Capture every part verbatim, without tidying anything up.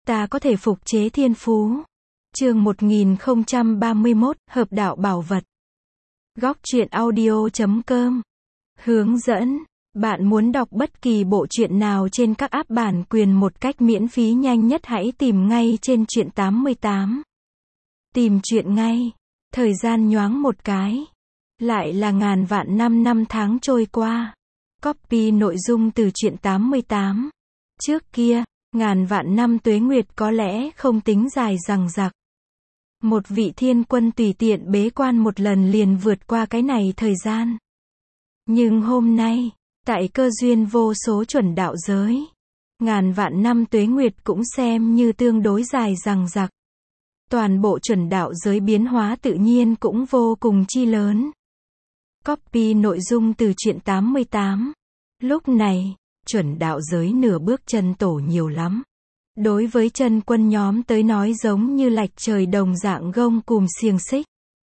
ta có thể phục chế thiên phú. Chương một nghìn không trăm ba mươi mốt, Hợp đạo bảo vật. Góc truyện audio chấm com. Hướng dẫn. Bạn muốn đọc bất kỳ bộ truyện nào trên các app bản quyền một cách miễn phí nhanh nhất, hãy tìm ngay trên truyện tám mươi tám. Tìm truyện ngay. Thời gian nhoáng một cái. Lại là ngàn vạn năm năm tháng trôi qua. Copy nội dung từ truyện tám mươi tám. Trước kia, ngàn vạn năm tuế nguyệt có lẽ không tính dài dằng dặc. Một vị thiên quân tùy tiện bế quan một lần liền vượt qua cái này thời gian. Nhưng hôm nay, tại cơ duyên vô số chuẩn đạo giới, ngàn vạn năm tuế nguyệt cũng xem như tương đối dài dằng dặc. Toàn bộ chuẩn đạo giới biến hóa tự nhiên cũng vô cùng chi lớn. Copy nội dung từ truyện tám mươi tám. Lúc này, chuẩn đạo giới nửa bước chân tổ nhiều lắm. Đối với chân quân nhóm tới nói giống như lạch trời đồng dạng gông cùm xiềng xích.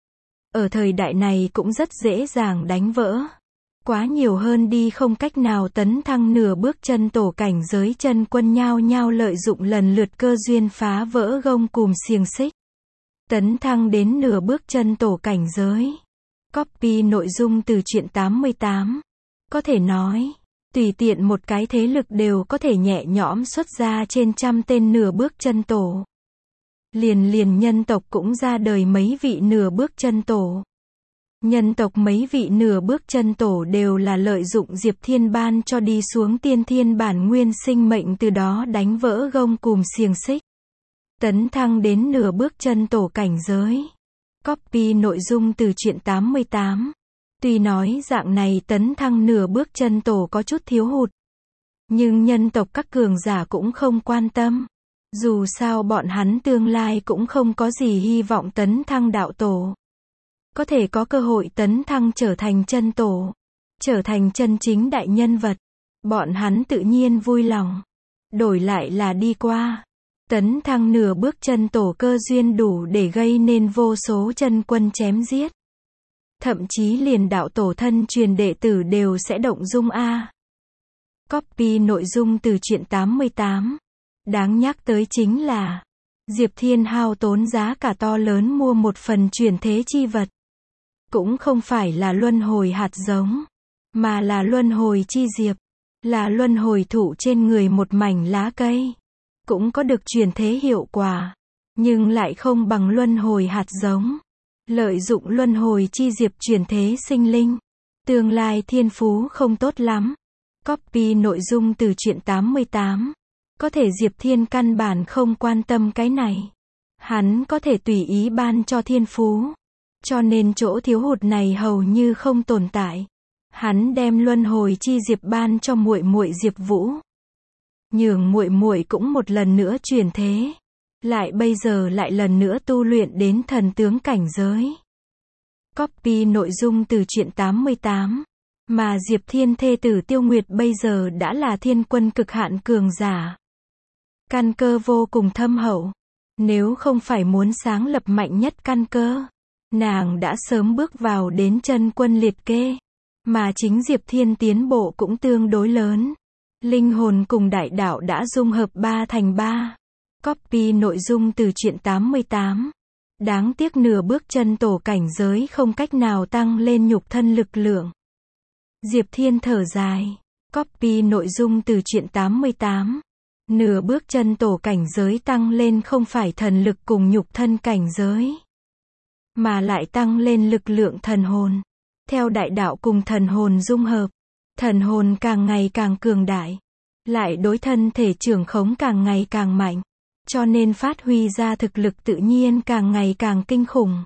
Ở thời đại này cũng rất dễ dàng đánh vỡ. Quá nhiều hơn đi không cách nào tấn thăng nửa bước chân tổ cảnh giới, chân quân nhao nhao lợi dụng lần lượt cơ duyên phá vỡ gông cùm xiềng xích. Tấn thăng đến nửa bước chân tổ cảnh giới. Copy nội dung từ truyện tám mươi tám. Có thể nói, tùy tiện một cái thế lực đều có thể nhẹ nhõm xuất ra trên trăm tên nửa bước chân tổ. Liền liền nhân tộc cũng ra đời mấy vị nửa bước chân tổ. Nhân tộc mấy vị nửa bước chân tổ đều là lợi dụng Diệp Thiên ban cho đi xuống tiên thiên bản nguyên sinh mệnh, từ đó đánh vỡ gông cùm xiềng xích. Tấn thăng đến nửa bước chân tổ cảnh giới. Copy nội dung từ truyện tám mươi tám. Tuy nói dạng này tấn thăng nửa bước chân tổ có chút thiếu hụt, nhưng nhân tộc các cường giả cũng không quan tâm. Dù sao bọn hắn tương lai cũng không có gì hy vọng tấn thăng đạo tổ. Có thể có cơ hội tấn thăng trở thành chân tổ, trở thành chân chính đại nhân vật, bọn hắn tự nhiên vui lòng. Đổi lại là đi qua tấn thăng nửa bước chân tổ, cơ duyên đủ để gây nên vô số chân quân chém giết. Thậm chí liền đạo tổ thân truyền đệ tử đều sẽ động dung a. Copy nội dung từ truyện tám mươi tám. Đáng nhắc tới chính là, Diệp Thiên hao tốn giá cả to lớn mua một phần chuyển thế chi vật. Cũng không phải là luân hồi hạt giống, mà là luân hồi chi diệp, là luân hồi thụ trên người một mảnh lá cây. Cũng có được chuyển thế hiệu quả, nhưng lại không bằng luân hồi hạt giống. Lợi dụng luân hồi chi diệp chuyển thế sinh linh, tương lai thiên phú không tốt lắm. Copy nội dung từ truyện tám mươi tám. Có thể Diệp Thiên căn bản không quan tâm cái này. Hắn có thể tùy ý ban cho thiên phú, cho nên chỗ thiếu hụt này hầu như không tồn tại. Hắn đem luân hồi chi diệp ban cho muội muội Diệp Vũ, nhường muội muội cũng một lần nữa chuyển thế, lại bây giờ lại lần nữa tu luyện đến thần tướng cảnh giới. Copy nội dung từ truyện tám mươi tám. Mà Diệp Thiên thê tử Tiêu Nguyệt bây giờ đã là thiên quân cực hạn cường giả. Căn cơ vô cùng thâm hậu. Nếu không phải muốn sáng lập mạnh nhất căn cơ, nàng đã sớm bước vào đến chân quân liệt kê. Mà chính Diệp Thiên tiến bộ cũng tương đối lớn. Linh hồn cùng đại đạo đã dung hợp ba thành ba. Copy nội dung từ truyện tám mươi tám. Đáng tiếc nửa bước chân tổ cảnh giới không cách nào tăng lên nhục thân lực lượng. Diệp Thiên thở dài. Copy nội dung từ truyện tám mươi tám. Nửa bước chân tổ cảnh giới tăng lên không phải thần lực cùng nhục thân cảnh giới, mà lại tăng lên lực lượng thần hồn. Theo đại đạo cùng thần hồn dung hợp, thần hồn càng ngày càng cường đại, lại đối thân thể trưởng khống càng ngày càng mạnh, cho nên phát huy ra thực lực tự nhiên càng ngày càng kinh khủng.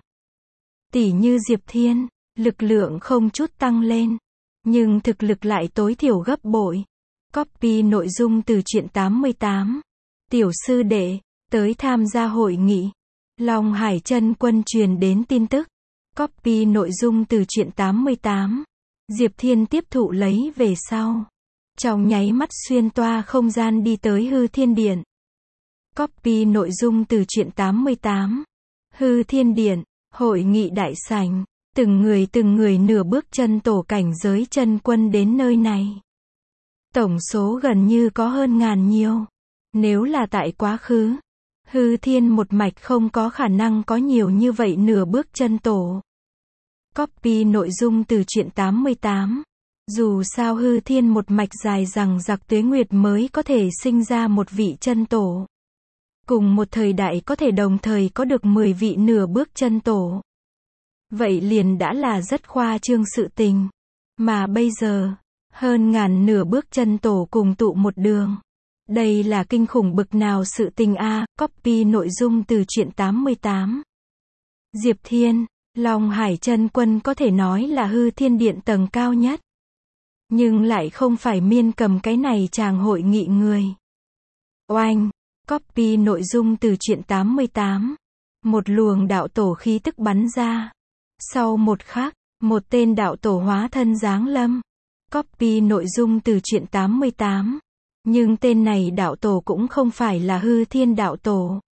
Tỷ như Diệp Thiên, lực lượng không chút tăng lên, nhưng thực lực lại tối thiểu gấp bội. Copy nội dung từ truyện tám mươi tám. Tiểu sư đệ, tới tham gia hội nghị. Long Hải chân quân truyền đến tin tức. Copy nội dung từ truyện tám mươi tám. Diệp Thiên tiếp thụ lấy về sau, trong nháy mắt xuyên toa không gian đi tới Hư Thiên Điện. Copy nội dung từ truyện tám mươi tám. Hư Thiên Điện, hội nghị đại sảnh, từng người từng người nửa bước chân tổ cảnh giới chân quân đến nơi này. Tổng số gần như có hơn ngàn nhiều. Nếu là tại quá khứ, Hư thiên một mạch không có khả năng có nhiều như vậy nửa bước chân tổ. Copy nội dung từ truyện tám mươi tám. Dù sao hư thiên một mạch dài rằng giặc tuế nguyệt mới có thể sinh ra một vị chân tổ. Cùng một thời đại có thể đồng thời có được mười vị nửa bước chân tổ. Vậy liền đã là rất khoa trương sự tình. Mà bây giờ, hơn ngàn nửa bước chân tổ cùng tụ một đường. Đây là kinh khủng bực nào sự tình a. Copy nội dung từ truyện tám mươi tám. Diệp Thiên, Long Hải chân quân có thể nói là hư thiên điện tầng cao nhất. Nhưng lại không phải miên cầm cái này chàng hội nghị người. Oanh, copy nội dung từ truyện tám mươi tám. Một luồng đạo tổ khí tức bắn ra. Sau một khắc, một tên đạo tổ hóa thân giáng lâm. Copy nội dung từ truyện tám mươi tám. Nhưng tên này đạo tổ cũng không phải là hư thiên đạo tổ.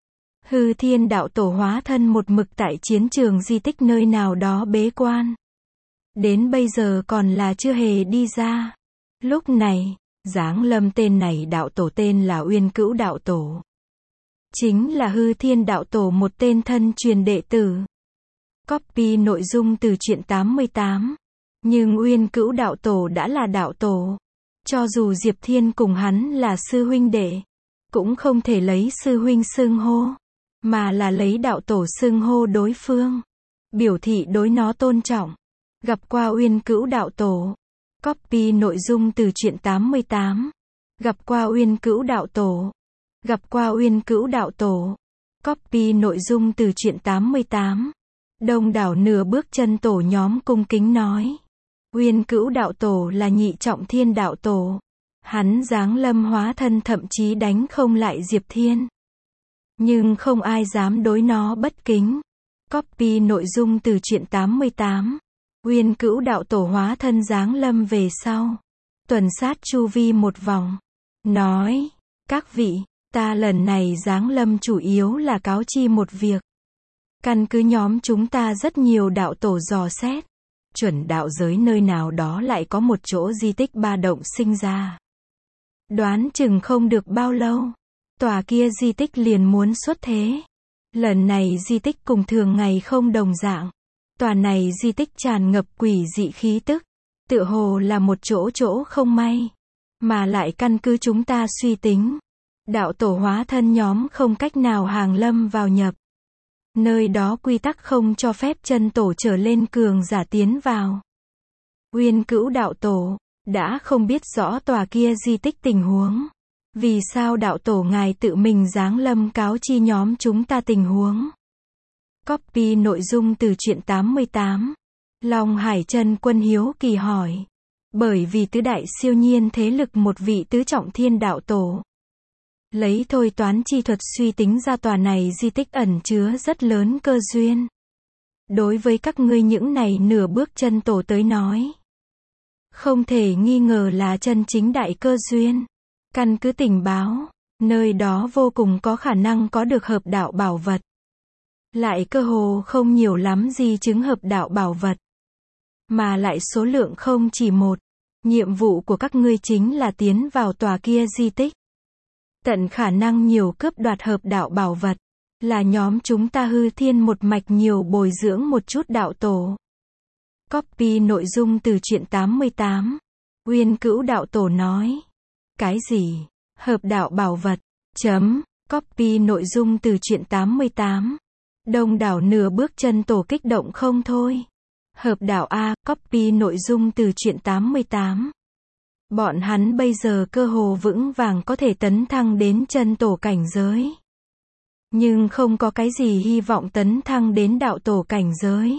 Hư thiên đạo tổ hóa thân một mực tại chiến trường di tích nơi nào đó bế quan. Đến bây giờ còn là chưa hề đi ra. Lúc này, giáng lâm tên này đạo tổ tên là Uyên Cữu đạo tổ. Chính là hư thiên đạo tổ một tên thân truyền đệ tử. Copy nội dung từ truyện tám mươi tám. Nhưng Uyên Cữu đạo tổ đã là đạo tổ. Cho dù Diệp Thiên cùng hắn là sư huynh đệ, cũng không thể lấy sư huynh xưng hô, mà là lấy đạo tổ xưng hô đối phương. Biểu thị đối nó tôn trọng. Gặp qua Uyên Cữu đạo tổ. Copy nội dung từ truyện tám mươi tám. Gặp qua Uyên Cữu đạo tổ. Gặp qua Uyên Cữu đạo tổ. Copy nội dung từ truyện tám mươi tám. Đông đảo nửa bước chân tổ nhóm cung kính nói. Uyên Cữu đạo tổ là nhị trọng thiên đạo tổ. Hắn giáng lâm hóa thân thậm chí đánh không lại Diệp Thiên. Nhưng không ai dám đối nó bất kính. Copy nội dung từ truyện tám mươi tám. Uyên Cữu đạo tổ hóa thân giáng lâm về sau. Tuần sát chu vi một vòng. Nói, các vị, ta lần này giáng lâm chủ yếu là cáo chi một việc. Căn cứ nhóm chúng ta rất nhiều đạo tổ dò xét. Chuẩn đạo giới nơi nào đó lại có một chỗ di tích ba động sinh ra. Đoán chừng không được bao lâu, tòa kia di tích liền muốn xuất thế. Lần này di tích cùng thường ngày không đồng dạng. Tòa này di tích tràn ngập quỷ dị khí tức, tựa hồ là một chỗ chỗ không may. Mà lại căn cứ chúng ta suy tính, đạo tổ hóa thân nhóm không cách nào hàng lâm vào nhập. Nơi đó quy tắc không cho phép chân tổ trở lên cường giả tiến vào. Uyên Cữu đạo tổ đã không biết rõ tòa kia di tích tình huống. Vì sao đạo tổ ngài tự mình giáng lâm cáo chi nhóm chúng ta tình huống? Copy nội dung từ truyện tám mươi tám. Long Hải chân quân hiếu kỳ hỏi. Bởi vì tứ đại siêu nhiên thế lực một vị tứ trọng thiên đạo tổ. Lấy thôi toán chi thuật suy tính ra tòa này di tích ẩn chứa rất lớn cơ duyên. Đối với các ngươi những này nửa bước chân tổ tới nói, không thể nghi ngờ là chân chính đại cơ duyên. Căn cứ tình báo, nơi đó vô cùng có khả năng có được hợp đạo bảo vật. Lại cơ hồ không nhiều lắm di chứng hợp đạo bảo vật. Mà lại số lượng không chỉ một. Nhiệm vụ của các ngươi chính là tiến vào tòa kia di tích. Tận khả năng nhiều cướp đoạt hợp đạo bảo vật. Là nhóm chúng ta hư thiên một mạch nhiều bồi dưỡng một chút đạo tổ. Copy nội dung từ truyện tám mươi tám. Uyên Cữu đạo tổ nói. Cái gì? Hợp đạo bảo vật. Chấm. Copy nội dung từ truyện tám mươi tám. Đông đảo nửa bước chân tổ kích động không thôi. Hợp đạo A. Copy nội dung từ truyện tám mươi tám. Bọn hắn bây giờ cơ hồ vững vàng có thể tấn thăng đến chân tổ cảnh giới. Nhưng không có cái gì hy vọng tấn thăng đến đạo tổ cảnh giới.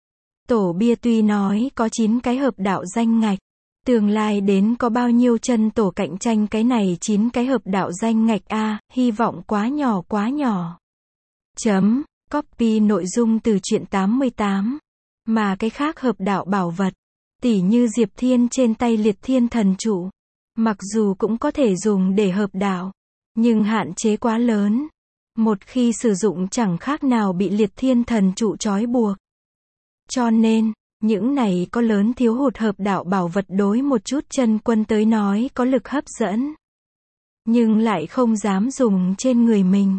Tổ bia tuy nói có chín cái hợp đạo danh ngạch. Tương lai đến có bao nhiêu chân tổ cạnh tranh cái này chín cái hợp đạo danh ngạch A, hy vọng quá nhỏ quá nhỏ. Chấm. Copy nội dung từ truyện tám mươi tám. Mà cái khác hợp đạo bảo vật, tỉ như Diệp Thiên trên tay Liệt Thiên Thần Trụ, mặc dù cũng có thể dùng để hợp đạo, nhưng hạn chế quá lớn. Một khi sử dụng chẳng khác nào bị Liệt Thiên Thần Trụ trói buộc. Cho nên, những này có lớn thiếu hụt hợp đạo bảo vật đối một chút chân quân tới nói có lực hấp dẫn. Nhưng lại không dám dùng trên người mình.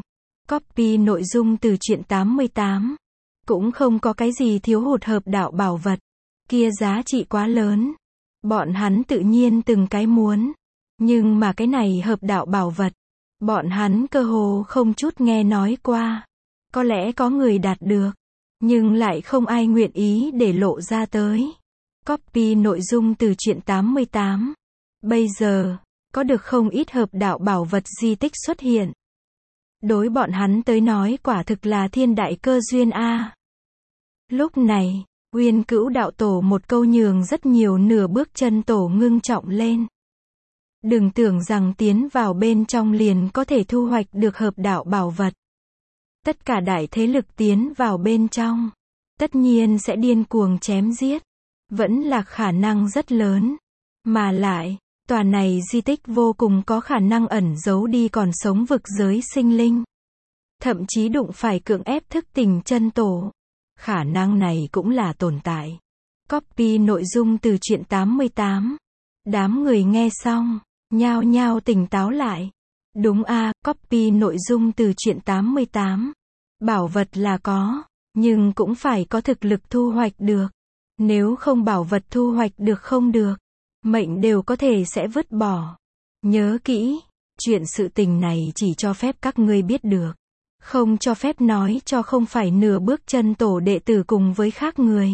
Copy nội dung từ truyện tám mươi tám. Cũng không có cái gì thiếu hụt hợp đạo bảo vật. Kia giá trị quá lớn. Bọn hắn tự nhiên từng cái muốn. Nhưng mà cái này hợp đạo bảo vật, bọn hắn cơ hồ không chút nghe nói qua. Có lẽ có người đạt được, nhưng lại không ai nguyện ý để lộ ra tới. Copy nội dung từ truyện tám mươi tám. Bây giờ, có được không ít hợp đạo bảo vật di tích xuất hiện. Đối bọn hắn tới nói quả thực là thiên đại cơ duyên a. Lúc này, Uyên Cữu đạo tổ một câu nhường rất nhiều nửa bước chân tổ ngưng trọng lên. Đừng tưởng rằng tiến vào bên trong liền có thể thu hoạch được hợp đạo bảo vật. Tất cả đại thế lực tiến vào bên trong, tất nhiên sẽ điên cuồng chém giết. Vẫn là khả năng rất lớn. Mà lại, tòa này di tích vô cùng có khả năng ẩn giấu đi còn sống vực giới sinh linh. Thậm chí đụng phải cưỡng ép thức tỉnh chân tổ. Khả năng này cũng là tồn tại. Copy nội dung từ truyện tám mươi tám. Đám người nghe xong, nhao nhao tỉnh táo lại. Đúng a, copy nội dung từ truyện tám mươi tám. Bảo vật là có, nhưng cũng phải có thực lực thu hoạch được. Nếu không bảo vật thu hoạch được không được, mệnh đều có thể sẽ vứt bỏ. Nhớ kỹ, chuyện sự tình này chỉ cho phép các ngươi biết được. Không cho phép nói cho không phải nửa bước chân tổ đệ tử cùng với khác người.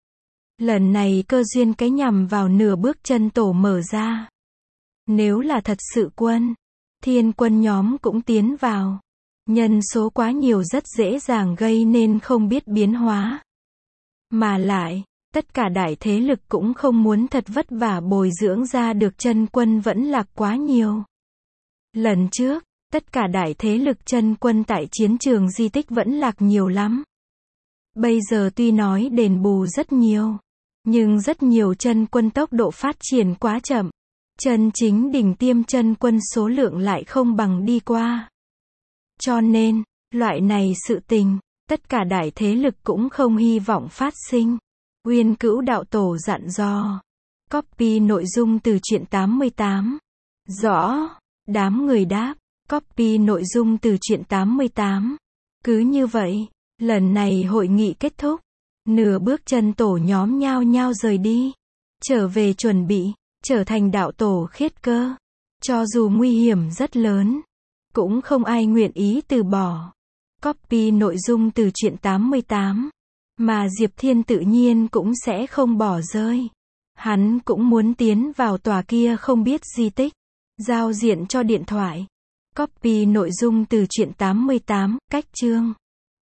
Lần này cơ duyên cái nhằm vào nửa bước chân tổ mở ra. Nếu là thật sự quân, thiên quân nhóm cũng tiến vào. Nhân số quá nhiều rất dễ dàng gây nên không biết biến hóa. Mà lại, tất cả đại thế lực cũng không muốn thật vất vả bồi dưỡng ra được chân quân vẫn lạc quá nhiều. Lần trước, tất cả đại thế lực chân quân tại chiến trường di tích vẫn lạc nhiều lắm. Bây giờ tuy nói đền bù rất nhiều, nhưng rất nhiều chân quân tốc độ phát triển quá chậm. Chân chính đỉnh tiêm chân quân số lượng lại không bằng đi qua. Cho nên, loại này sự tình, tất cả đại thế lực cũng không hy vọng phát sinh. Uyên Cữu đạo tổ dặn dò. Copy nội dung từ truyện tám mươi tám. Rõ. Đám người đáp. Copy nội dung từ truyện tám mươi tám. Cứ như vậy, lần này hội nghị kết thúc. Nửa bước chân tổ nhóm nhao nhao rời đi. Trở về chuẩn bị, trở thành đạo tổ khiết cơ. Cho dù nguy hiểm rất lớn, cũng không ai nguyện ý từ bỏ. Copy nội dung từ truyện tám mươi tám. Mà Diệp Thiên tự nhiên cũng sẽ không bỏ rơi. Hắn cũng muốn tiến vào tòa kia không biết di tích. Giao diện cho điện thoại. Copy nội dung từ truyện tám mươi tám, cách chương.